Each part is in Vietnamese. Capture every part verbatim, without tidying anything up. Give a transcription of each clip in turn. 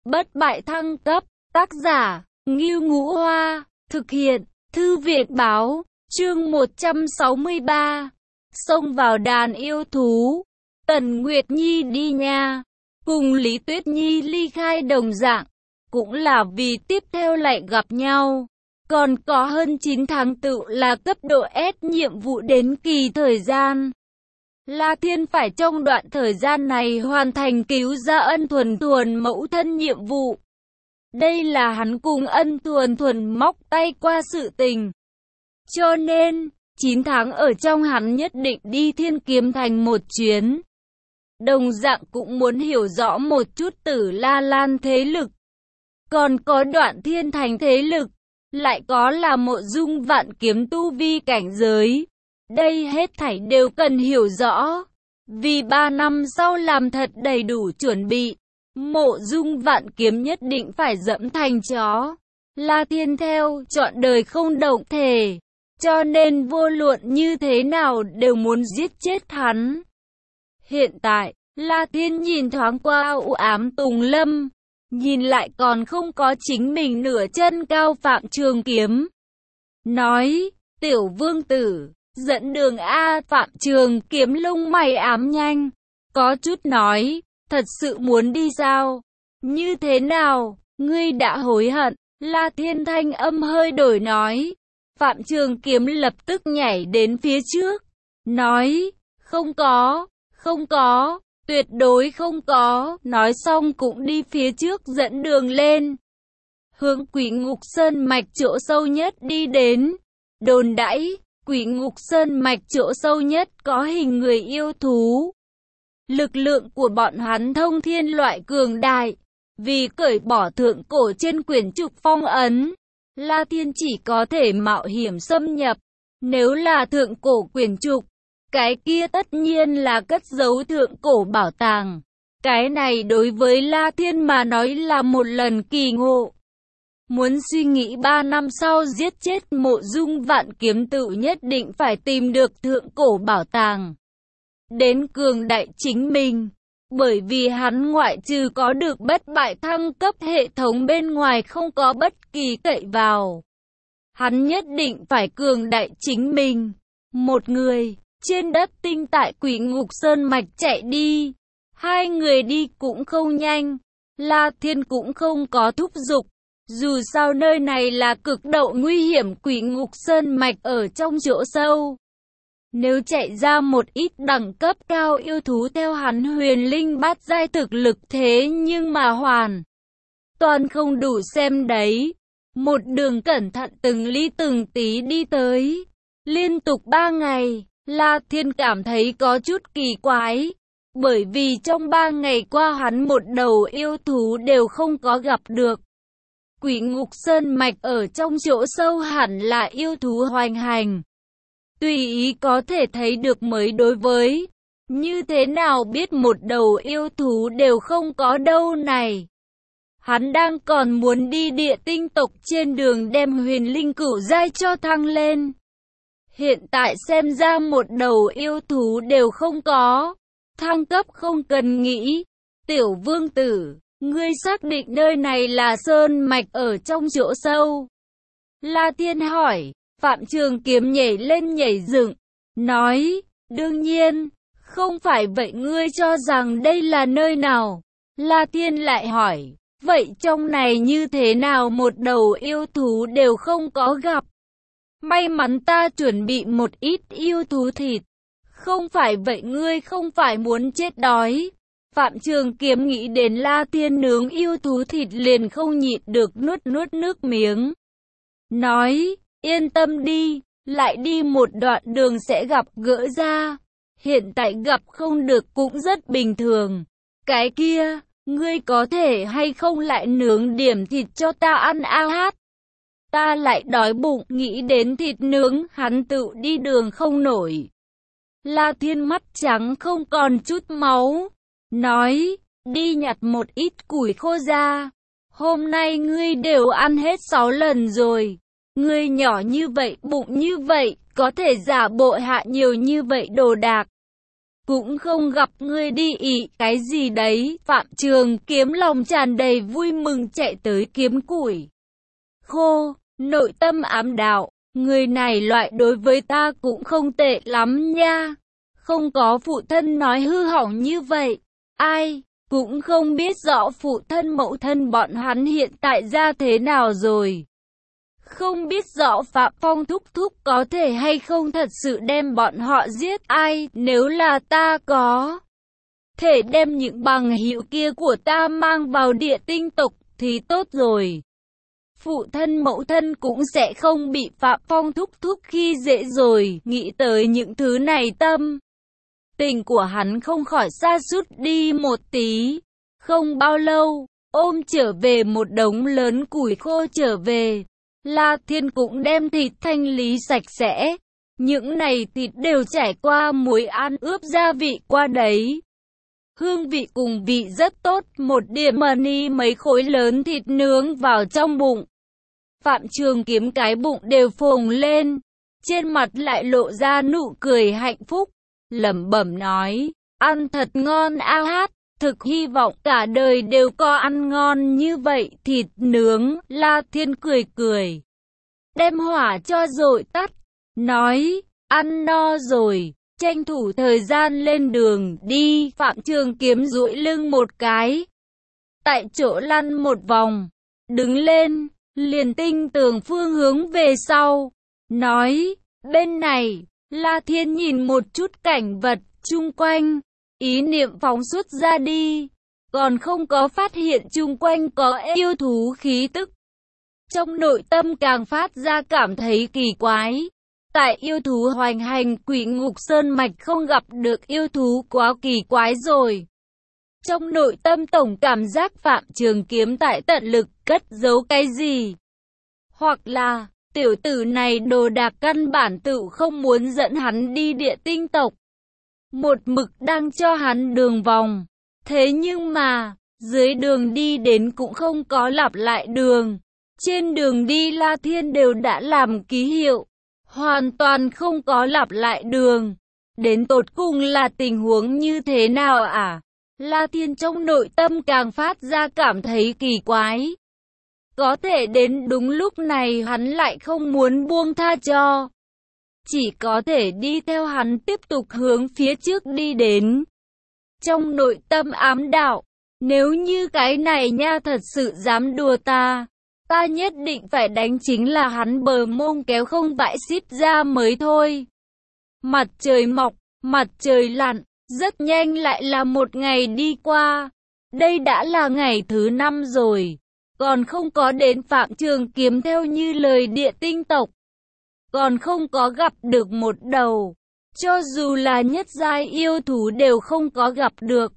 Bất bại thăng cấp, tác giả, Ngưu Ngũ Hoa, thực hiện, Thư viện Báo, chương một trăm sáu mươi ba, xông vào đàn yêu thú, Tần Nguyệt Nhi đi nha, cùng Lý Tuyết Nhi ly khai đồng dạng, cũng là vì tiếp theo lại gặp nhau, còn có hơn chín tháng tự là cấp độ S nhiệm vụ đến kỳ thời gian. La Thiên phải trong đoạn thời gian này hoàn thành cứu ra Ân Thuần Thuần mẫu thân nhiệm vụ. Đây là hắn cùng Ân Thuần Thuần móc tay qua sự tình. Cho nên, chín tháng ở trong hắn nhất định đi Thiên Kiếm Thành một chuyến. Đồng dạng cũng muốn hiểu rõ một chút Tử La Lan thế lực. Còn có Đoạn Thiên Thành thế lực, lại có là Mộ Dung Vạn Kiếm tu vi cảnh giới. Đây hết thảy đều cần hiểu rõ, vì ba năm sau làm thật đầy đủ chuẩn bị, Mộ Dung Vạn Kiếm nhất định phải dẫm thành chó. La Thiên theo chọn đời không động thể, cho nên vô luận như thế nào đều muốn giết chết hắn. Hiện tại, La Thiên nhìn thoáng qua u ám Tùng Lâm, nhìn lại còn không có chính mình nửa chân cao Phạm Trường Kiếm. Nói, tiểu vương tử, dẫn đường A. Phạm Trường Kiếm lông mày ám nhanh, có chút nói, thật sự muốn đi sao? Như thế nào, ngươi đã hối hận? La Thiên thanh âm hơi đổi nói. Phạm Trường Kiếm lập tức nhảy đến phía trước, nói, không có, không có, tuyệt đối không có, nói xong cũng đi phía trước dẫn đường lên. Hướng Quỷ Ngục Sơn mạch chỗ sâu nhất đi đến, đồn đãi. Quỷ Ngục Sơn mạch chỗ sâu nhất có hình người yêu thú. Lực lượng của bọn hắn thông thiên loại cường đại, vì cởi bỏ thượng cổ trên quyển trục phong ấn, La Thiên chỉ có thể mạo hiểm xâm nhập. Nếu là thượng cổ quyển trục, cái kia tất nhiên là cất giấu thượng cổ bảo tàng. Cái này đối với La Thiên mà nói là một lần kỳ ngộ. Muốn suy nghĩ ba năm sau giết chết Mộ Dung Vạn Kiếm tự nhất định phải tìm được thượng cổ bảo tàng. Đến cường đại chính mình, bởi vì hắn ngoại trừ có được bất bại thăng cấp hệ thống bên ngoài không có bất kỳ cậy vào. Hắn nhất định phải cường đại chính mình. Một người, trên đất tinh tại Quỷ Ngục Sơn mạch chạy đi. Hai người đi cũng không nhanh, La Thiên cũng không có thúc giục. Dù sao nơi này là cực độ nguy hiểm, Quỷ Ngục Sơn mạch ở trong chỗ sâu. Nếu chạy ra một ít đẳng cấp cao yêu thú theo hắn huyền linh bát giai thực lực thế nhưng mà hoàn toàn không đủ xem đấy. Một đường cẩn thận từng ly từng tí đi tới. Liên tục ba ngày, La Thiên cảm thấy có chút kỳ quái. Bởi vì trong ba ngày qua hắn một đầu yêu thú đều không có gặp được. Quỷ Ngục Sơn mạch ở trong chỗ sâu hẳn là yêu thú hoành hành. Tùy ý có thể thấy được mới đối với. Như thế nào biết một đầu yêu thú đều không có đâu này. Hắn đang còn muốn đi địa tinh tộc trên đường đem huyền linh cửu giai cho thăng lên. Hiện tại xem ra một đầu yêu thú đều không có. Thăng cấp không cần nghĩ. Tiểu vương tử, ngươi xác định nơi này là sơn mạch ở trong chỗ sâu? La Thiên hỏi. Phạm Trường Kiếm nhảy lên nhảy dựng, nói, đương nhiên, không phải vậy ngươi cho rằng đây là nơi nào? La Thiên lại hỏi, vậy trong này như thế nào một đầu yêu thú đều không có gặp? May mắn ta chuẩn bị một ít yêu thú thịt, không phải vậy ngươi không phải muốn chết đói. Phạm Trường Kiếm nghĩ đến La Thiên nướng yêu thú thịt liền không nhịn được nuốt nuốt nước miếng. Nói, yên tâm đi, lại đi một đoạn đường sẽ gặp gỡ ra. Hiện tại gặp không được cũng rất bình thường. Cái kia, ngươi có thể hay không lại nướng điểm thịt cho ta ăn a hát? Ta lại đói bụng, nghĩ đến thịt nướng, hắn tự đi đường không nổi. La Thiên mắt trắng không còn chút máu. Nói, đi nhặt một ít củi khô ra. Hôm nay ngươi đều ăn hết sáu lần rồi. Ngươi nhỏ như vậy, bụng như vậy, có thể giả bộ hạ nhiều như vậy đồ đạc. cũng không gặp ngươi đi ị cái gì đấy. Phạm Trường Kiếm lòng tràn đầy vui mừng chạy tới kiếm củi khô, nội tâm ám đạo, người này loại đối với ta cũng không tệ lắm nha, không có phụ thân nói hư hỏng như vậy. Ai cũng không biết rõ phụ thân mẫu thân bọn hắn hiện tại ra thế nào rồi. Không biết rõ Phạm Phong thúc thúc có thể hay không thật sự đem bọn họ giết. Ai, nếu là ta có thể đem những bằng hữu kia của ta mang vào địa tinh tộc thì tốt rồi. Phụ thân mẫu thân cũng sẽ không bị Phạm Phong thúc thúc khi dễ rồi. Nghĩ tới những thứ này tâm tình của hắn không khỏi sa sút đi một tí. Không bao lâu, ôm trở về một đống lớn củi khô trở về. La Thiên cũng đem thịt thanh lý sạch sẽ. Những này thịt đều trải qua muối ăn ướp gia vị qua đấy. Hương vị cùng vị rất tốt, một đĩa mì ni mấy khối lớn thịt nướng vào trong bụng. Phạm Trường Kiếm cái bụng đều phồng lên, trên mặt lại lộ ra nụ cười hạnh phúc, lẩm bẩm nói, ăn thật ngon a hát, thực hy vọng cả đời đều có ăn ngon như vậy thịt nướng. La Thiên cười cười, đem hỏa cho dội tắt, nói, ăn no rồi, tranh thủ thời gian lên đường đi. Phạm Trường Kiếm duỗi lưng một cái, tại chỗ lăn một vòng, đứng lên, liền tinh tường phương hướng về sau, nói, bên này. La Thiên nhìn một chút cảnh vật chung quanh, ý niệm phóng xuất ra đi, còn không có phát hiện chung quanh có yêu thú khí tức. Trong nội tâm càng phát ra cảm thấy kỳ quái. Tại yêu thú hoành hành Quỷ Ngục Sơn mạch không gặp được yêu thú quá kỳ quái rồi. Trong nội tâm tổng cảm giác Phạm Trường Kiếm tại tận lực cất giấu cái gì. Hoặc là, tiểu tử này đồ đạc căn bản tự không muốn dẫn hắn đi địa tinh tộc. Một mực đang cho hắn đường vòng. Thế nhưng mà, dưới đường đi đến cũng không có lặp lại đường. Trên đường đi La Thiên đều đã làm ký hiệu. Hoàn toàn không có lặp lại đường. Đến tột cùng là tình huống như thế nào à? La Thiên trong nội tâm càng phát ra cảm thấy kỳ quái. Có thể đến đúng lúc này hắn lại không muốn buông tha cho. Chỉ có thể đi theo hắn tiếp tục hướng phía trước đi đến. Trong nội tâm ám đạo, nếu như cái này nha thật sự dám đùa ta, ta nhất định phải đánh chính là hắn bờ mông kéo không bãi xít ra mới thôi. Mặt trời mọc, mặt trời lặn, rất nhanh lại là một ngày đi qua. Đây đã là ngày thứ năm rồi, còn không có đến Phạm Trường Kiếm theo như lời địa tinh tộc. Còn không có gặp được một đầu, cho dù là nhất giai yêu thú đều không có gặp được.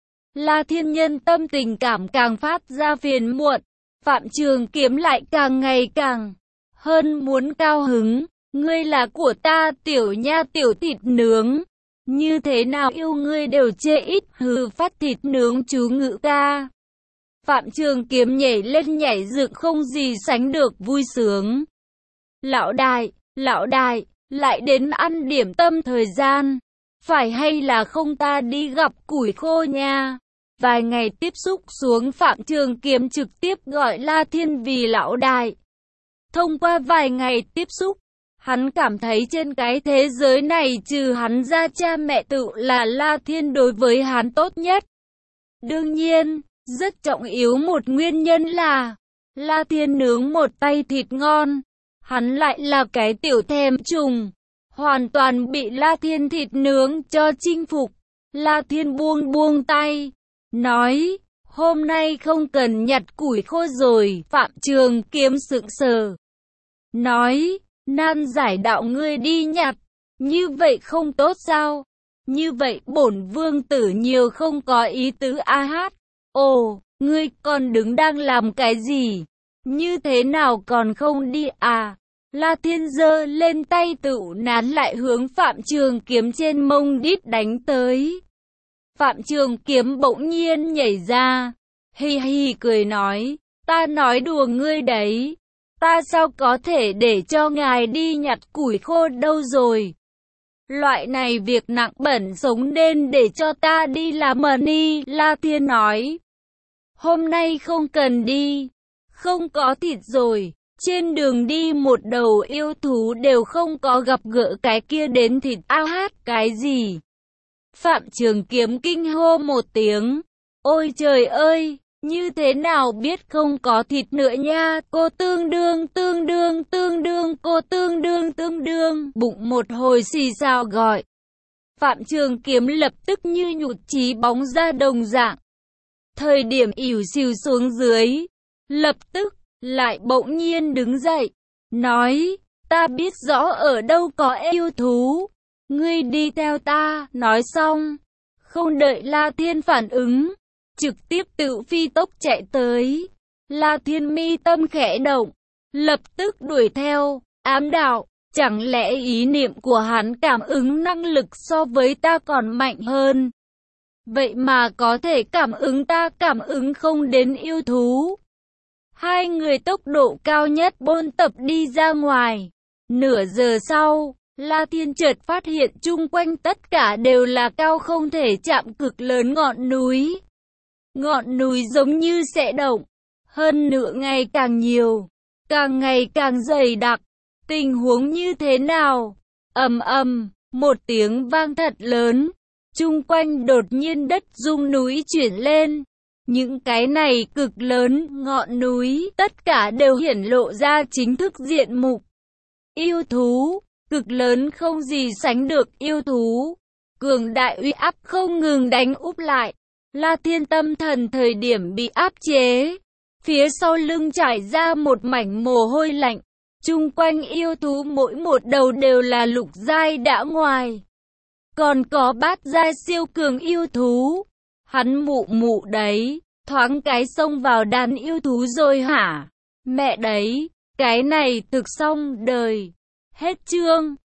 La Thiên nhân tâm tình cảm càng phát ra phiền muộn. Phạm Trường Kiếm lại càng ngày càng hơn muốn cao hứng. Ngươi là của ta tiểu nha tiểu thịt nướng. Như thế nào yêu ngươi đều chê ít hừ phát thịt nướng chú ngữ ca. Phạm Trường Kiếm nhảy lên nhảy dựng không gì sánh được vui sướng. Lão đại, lão đại, lại đến ăn điểm tâm thời gian. Phải hay là không ta đi gặp củi khô nha. Vài ngày tiếp xúc xuống Phạm Trường Kiếm trực tiếp gọi La Thiên vì lão đại. Thông qua vài ngày tiếp xúc, hắn cảm thấy trên cái thế giới này trừ hắn ra cha mẹ tự là La Thiên đối với hắn tốt nhất. Đương nhiên, rất trọng yếu một nguyên nhân là La Thiên nướng một tay thịt ngon. Hắn lại là cái tiểu thèm trùng, hoàn toàn bị La Thiên thịt nướng cho chinh phục. La Thiên buông buông tay, nói, hôm nay không cần nhặt củi khô rồi. Phạm Trường Kiếm sững sờ, nói, nan giải đạo ngươi đi nhặt, như vậy không tốt sao? Như vậy bổn vương tử nhiều không có ý tứ a hát. Ồ, ngươi còn đứng đang làm cái gì? Như thế nào còn không đi à? La Thiên giơ lên tay tự nán lại hướng Phạm Trường Kiếm trên mông đít đánh tới. Phạm Trường Kiếm bỗng nhiên nhảy ra, hi hi cười nói, ta nói đùa ngươi đấy, ta sao có thể để cho ngài đi nhặt củi khô đâu rồi. Loại này việc nặng bẩn sống nên để cho ta đi làm mần đi, La Thiên nói. Hôm nay không cần đi, không có thịt rồi. Trên đường đi một đầu yêu thú đều không có gặp gỡ cái kia đến thịt. A hát cái gì? Phạm Trường Kiếm kinh hô một tiếng. Ôi trời ơi, như thế nào biết không có thịt nữa nha. Cô tương đương tương đương tương đương cô tương đương tương đương. Bụng một hồi xì xào gọi. Phạm Trường Kiếm lập tức như nhụt chí bóng ra đồng dạng. Thời điểm ỉu xìu xuống dưới, lập tức lại bỗng nhiên đứng dậy, nói, ta biết rõ ở đâu có yêu thú, ngươi đi theo ta. Nói xong, không đợi La Thiên phản ứng, trực tiếp tự phi tốc chạy tới. La Thiên mi tâm khẽ động, lập tức đuổi theo, ám đạo, chẳng lẽ ý niệm của hắn cảm ứng năng lực so với ta còn mạnh hơn? Vậy mà có thể cảm ứng ta cảm ứng không đến yêu thú. Hai người tốc độ cao nhất bôn tập đi ra ngoài. Nửa giờ sau, La Thiên chợt phát hiện chung quanh tất cả đều là cao không thể chạm cực lớn ngọn núi. Ngọn núi giống như sẽ động, hơn nữa ngày càng nhiều, càng ngày càng dày đặc. Tình huống như thế nào? Ầm ầm, một tiếng vang thật lớn. Chung quanh đột nhiên đất rung núi chuyển lên. Những cái này cực lớn, ngọn núi, tất cả đều hiển lộ ra chính thức diện mục. Yêu thú, cực lớn không gì sánh được yêu thú. Cường đại uy áp không ngừng đánh úp lại. La Thiên tâm thần thời điểm bị áp chế. Phía sau lưng trải ra một mảnh mồ hôi lạnh. Chung quanh yêu thú mỗi một đầu đều là lục giai đã ngoài. Còn có bát giai siêu cường yêu thú. Hắn mụ mụ đấy, thoáng cái xông vào đàn yêu thú rồi hả? Mẹ đấy, cái này thực xong đời. Hết chương.